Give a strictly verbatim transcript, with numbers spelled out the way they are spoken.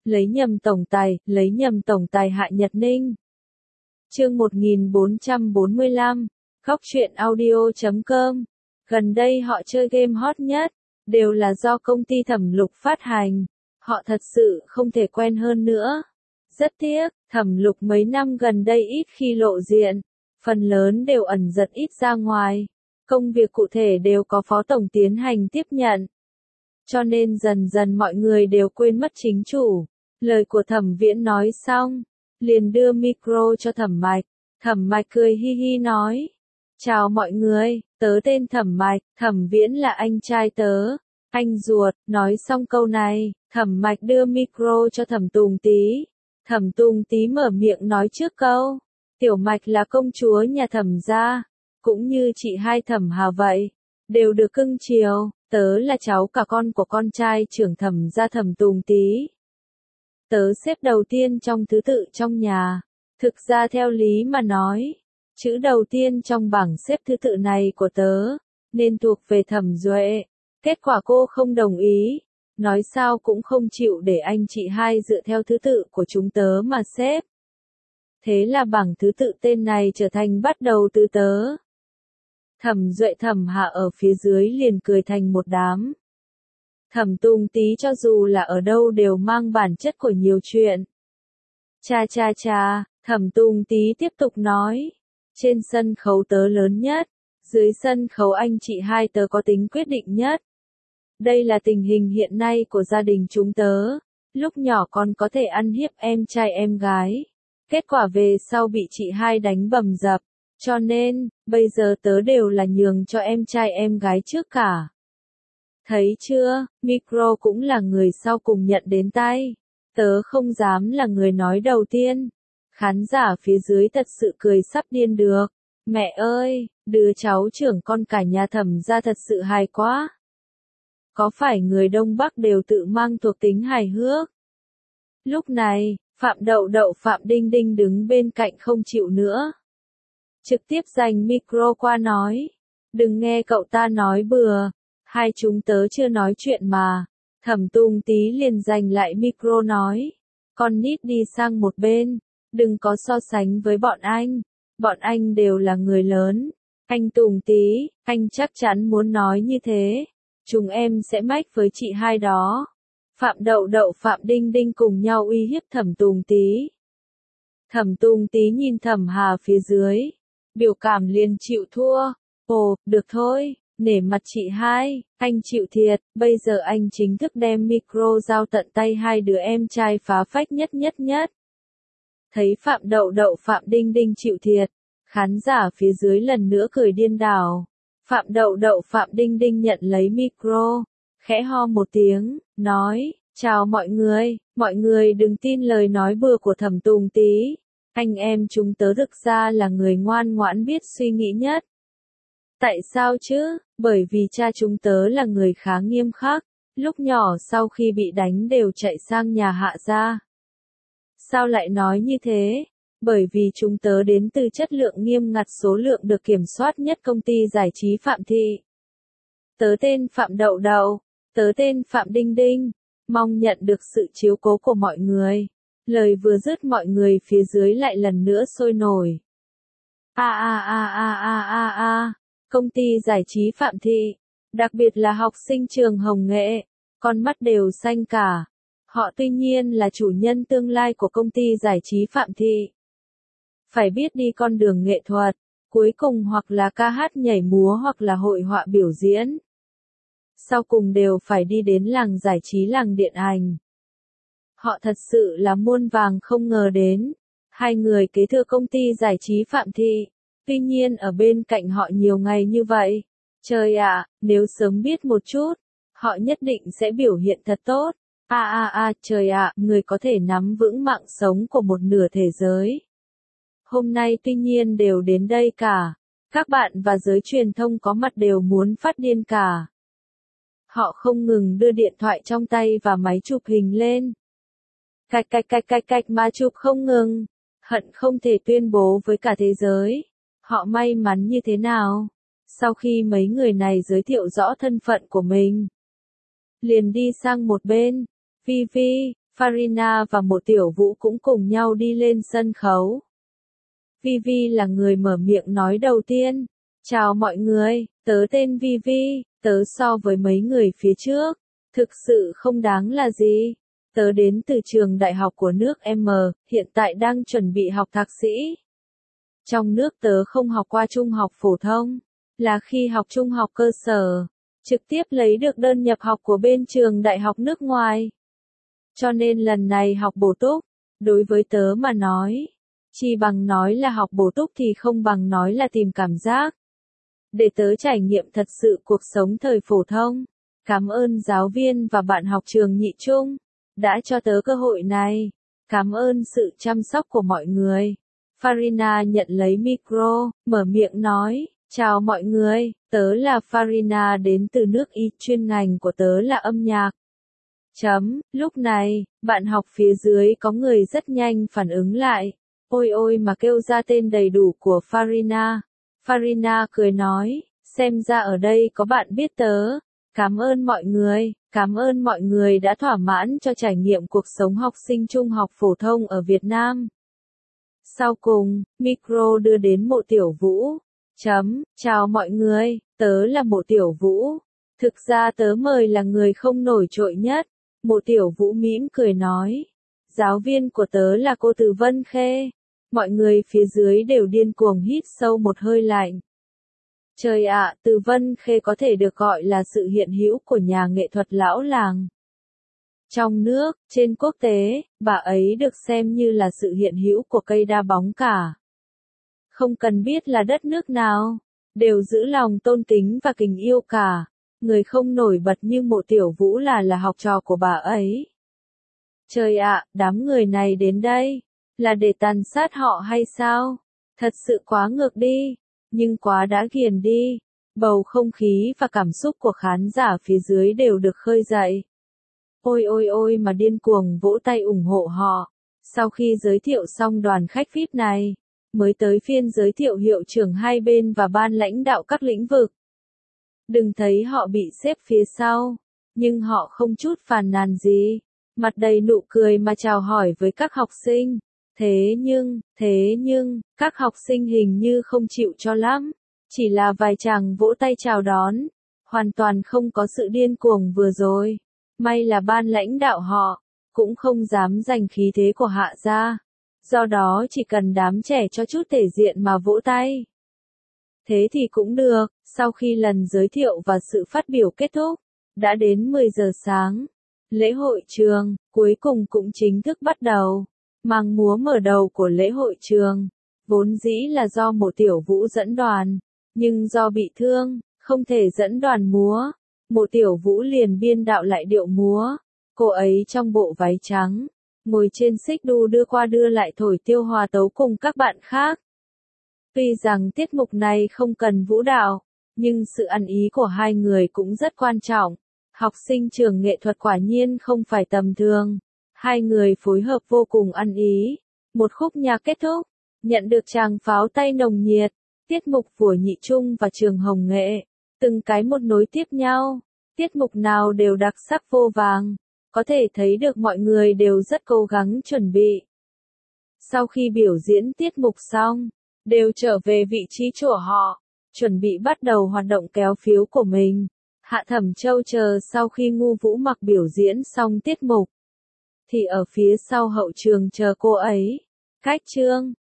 lấy nhầm tổng tài, lấy nhầm tổng tài Hạ Nhật Ninh. Chương một nghìn bốn trăm bốn mươi lăm, Góc truyện audio chấm com. Gần đây họ chơi game hot nhất, đều là do công ty Thẩm Lục phát hành. Họ thật sự không thể quen hơn nữa. Rất tiếc, Thẩm Lục mấy năm gần đây ít khi lộ diện, phần lớn đều ẩn giật ít ra ngoài. Công việc cụ thể đều có phó tổng tiến hành tiếp nhận. Cho nên dần dần mọi người đều quên mất chính chủ. Lời của Thẩm Viễn nói xong, liền đưa micro cho Thẩm Mạch. Thẩm Mạch cười hi hi nói: "Chào mọi người, tớ tên Thẩm Mạch, Thẩm Viễn là anh trai tớ, anh ruột." Nói xong câu này, Thẩm Mạch đưa micro cho Thẩm Tùng Tý. Thẩm Tùng Tý mở miệng nói trước câu: "Tiểu Mạch là công chúa nhà Thẩm gia, cũng như chị hai Thẩm Hà vậy, đều được cưng chiều, tớ là cháu cả con của con trai trưởng Thẩm gia Thẩm Tùng Tý. Tớ xếp đầu tiên trong thứ tự trong nhà. Thực ra theo lý mà nói, chữ đầu tiên trong bảng xếp thứ tự này của tớ, nên thuộc về Thẩm Duệ. Kết quả cô không đồng ý, nói sao cũng không chịu để anh chị hai dựa theo thứ tự của chúng tớ mà xếp. Thế là bảng thứ tự tên này trở thành bắt đầu từ tớ." Thẩm Duệ Thẩm Hạ ở phía dưới liền cười thành một đám. Thẩm Tùng Tý cho dù là ở đâu đều mang bản chất của nhiều chuyện. Cha cha cha, Thẩm Tùng Tý tiếp tục nói, trên sân khấu tớ lớn nhất, dưới sân khấu anh chị hai tớ có tính quyết định nhất. Đây là tình hình hiện nay của gia đình chúng tớ, lúc nhỏ còn có thể ăn hiếp em trai em gái. Kết quả về sau bị chị hai đánh bầm dập, cho nên, bây giờ tớ đều là nhường cho em trai em gái trước cả. Thấy chưa, micro cũng là người sau cùng nhận đến tay. Tớ không dám là người nói đầu tiên. Khán giả phía dưới thật sự cười sắp điên được. Mẹ ơi, đứa cháu trưởng con cả nhà Thẩm gia thật sự hài quá. Có phải người Đông Bắc đều tự mang thuộc tính hài hước? Lúc này, Phạm Đậu Đậu Phạm Đinh Đinh đứng bên cạnh không chịu nữa. Trực tiếp giành micro qua nói. Đừng nghe cậu ta nói bừa. Hai chúng tớ chưa nói chuyện mà. Thẩm Tùng Tý liền giành lại micro nói. Con nít đi sang một bên. Đừng có so sánh với bọn anh. Bọn anh đều là người lớn. Anh Tùng Tý, anh chắc chắn muốn nói như thế. Chúng em sẽ mách với chị hai đó. Phạm Đậu Đậu Phạm Đinh Đinh cùng nhau uy hiếp Thẩm Tùng Tý. Thẩm Tùng Tý nhìn Thẩm Hà phía dưới. Biểu cảm liền chịu thua. Ồ, được thôi, nể mặt chị hai, anh chịu thiệt. Bây giờ anh chính thức đem micro giao tận tay hai đứa em trai phá phách nhất nhất nhất. Thấy Phạm Đậu Đậu Phạm Đinh Đinh chịu thiệt, khán giả phía dưới lần nữa cười điên đảo. Phạm Đậu Đậu Phạm Đinh Đinh nhận lấy micro, khẽ ho một tiếng, nói, chào mọi người, mọi người đừng tin lời nói bừa của Thẩm Tùng Tý. Anh em chúng tớ thực ra là người ngoan ngoãn biết suy nghĩ nhất. Tại sao chứ? Bởi vì cha chúng tớ là người khá nghiêm khắc, lúc nhỏ sau khi bị đánh đều chạy sang nhà Hạ gia. Sao lại nói như thế? Bởi vì chúng tớ đến từ chất lượng nghiêm ngặt số lượng được kiểm soát nhất công ty giải trí Phạm Thị. Tớ tên Phạm Đậu Đậu, tớ tên Phạm Đinh Đinh, mong nhận được sự chiếu cố của mọi người. Lời vừa dứt mọi người phía dưới lại lần nữa sôi nổi. A a a a a a a, công ty giải trí Phạm Thị, đặc biệt là học sinh trường Hồng Nghệ, con mắt đều xanh cả. Họ tuy nhiên là chủ nhân tương lai của công ty giải trí Phạm Thị. Phải biết đi con đường nghệ thuật, cuối cùng hoặc là ca hát nhảy múa hoặc là hội họa biểu diễn. Sau cùng đều phải đi đến làng giải trí làng điện ảnh. Họ thật sự là muôn vàng không ngờ đến. Hai người kế thừa công ty giải trí Phạm Thị. Tuy nhiên ở bên cạnh họ nhiều ngày như vậy. Trời ạ, nếu sớm biết một chút, họ nhất định sẽ biểu hiện thật tốt. A a a, trời ạ, người có thể nắm vững mạng sống của một nửa thế giới. Hôm nay tuy nhiên đều đến đây cả. Các bạn và giới truyền thông có mặt đều muốn phát điên cả. Họ không ngừng đưa điện thoại trong tay và máy chụp hình lên. Cạch cạch cạch cạch cạch mà chụp không ngừng. Hận không thể tuyên bố với cả thế giới. Họ may mắn như thế nào? Sau khi mấy người này giới thiệu rõ thân phận của mình, liền đi sang một bên. Vi Vi, Farina và Mộ Tiểu Vũ cũng cùng nhau đi lên sân khấu. Vivi là người mở miệng nói đầu tiên. Chào mọi người, tớ tên Vivi, tớ so với mấy người phía trước, thực sự không đáng là gì. Tớ đến từ trường đại học của nước M, hiện tại đang chuẩn bị học thạc sĩ. Trong nước tớ không học qua trung học phổ thông, là khi học trung học cơ sở, trực tiếp lấy được đơn nhập học của bên trường đại học nước ngoài. Cho nên lần này học bổ túc, đối với tớ mà nói, chỉ bằng nói là học bổ túc thì không bằng nói là tìm cảm giác. Để tớ trải nghiệm thật sự cuộc sống thời phổ thông. Cảm ơn giáo viên và bạn học trường nhị trung, đã cho tớ cơ hội này. Cảm ơn sự chăm sóc của mọi người. Farina nhận lấy micro, mở miệng nói, chào mọi người, tớ là Farina đến từ nước Y, chuyên ngành của tớ là âm nhạc. Chấm, lúc này, bạn học phía dưới có người rất nhanh phản ứng lại. Ôi ôi mà kêu ra tên đầy đủ của Farina. Farina cười nói, xem ra ở đây có bạn biết tớ. Cảm ơn mọi người, cảm ơn mọi người đã thỏa mãn cho trải nghiệm cuộc sống học sinh trung học phổ thông ở Việt Nam. Sau cùng, micro đưa đến Mộ Tiểu Vũ. Chấm, chào mọi người, tớ là Mộ Tiểu Vũ. Thực ra tớ mời là người không nổi trội nhất. Mộ Tiểu Vũ mỉm cười nói. Giáo viên của tớ là cô Từ Vân Khê. Mọi người phía dưới đều điên cuồng hít sâu một hơi lạnh. Trời ạ, Từ Vân Khê có thể được gọi là sự hiện hữu của nhà nghệ thuật lão làng. Trong nước, trên quốc tế, bà ấy được xem như là sự hiện hữu của cây đa bóng cả. Không cần biết là đất nước nào, đều giữ lòng tôn kính và kính yêu cả. Người không nổi bật như Mộ Tiểu Vũ là là học trò của bà ấy. Trời ạ, đám người này đến đây, là để tàn sát họ hay sao? Thật sự quá ngược đi, nhưng quá đã ghiền đi. Bầu không khí và cảm xúc của khán giả phía dưới đều được khơi dậy. Ôi ôi ôi mà điên cuồng vỗ tay ủng hộ họ. Sau khi giới thiệu xong đoàn khách vi ai pi này, mới tới phiên giới thiệu hiệu trưởng hai bên và ban lãnh đạo các lĩnh vực. Đừng thấy họ bị xếp phía sau, nhưng họ không chút phàn nàn gì, mặt đầy nụ cười mà chào hỏi với các học sinh. Thế nhưng, thế nhưng, các học sinh hình như không chịu cho lắm, chỉ là vài chàng vỗ tay chào đón, hoàn toàn không có sự điên cuồng vừa rồi. May là ban lãnh đạo họ, cũng không dám giành khí thế của Hạ gia. Do đó chỉ cần đám trẻ cho chút thể diện mà vỗ tay. Thế thì cũng được, sau khi lần giới thiệu và sự phát biểu kết thúc, đã đến mười giờ sáng. Lễ hội trường, cuối cùng cũng chính thức bắt đầu. Màn múa mở đầu của lễ hội trường, vốn dĩ là do Mộ Tiểu Vũ dẫn đoàn, nhưng do bị thương, không thể dẫn đoàn múa. Mộ Tiểu Vũ liền biên đạo lại điệu múa. Cô ấy trong bộ váy trắng, ngồi trên xích đu đưa qua đưa lại thổi tiêu hòa tấu cùng các bạn khác. Tuy rằng tiết mục này không cần vũ đạo, nhưng sự ăn ý của hai người cũng rất quan trọng. Học sinh trường nghệ thuật quả nhiên không phải tầm thường. Hai người phối hợp vô cùng ăn ý. Một khúc nhạc kết thúc, nhận được tràng pháo tay nồng nhiệt. Tiết mục của nhị trung và trường Hồng Nghệ, từng cái một nối tiếp nhau. Tiết mục nào đều đặc sắc vô vàng. Có thể thấy được mọi người đều rất cố gắng chuẩn bị. Sau khi biểu diễn tiết mục xong, đều trở về vị trí của họ, chuẩn bị bắt đầu hoạt động kéo phiếu của mình. Hạ Thẩm Châu chờ sau khi Ngu Vũ Mặc biểu diễn xong tiết mục, thì ở phía sau hậu trường chờ cô ấy. Cách chương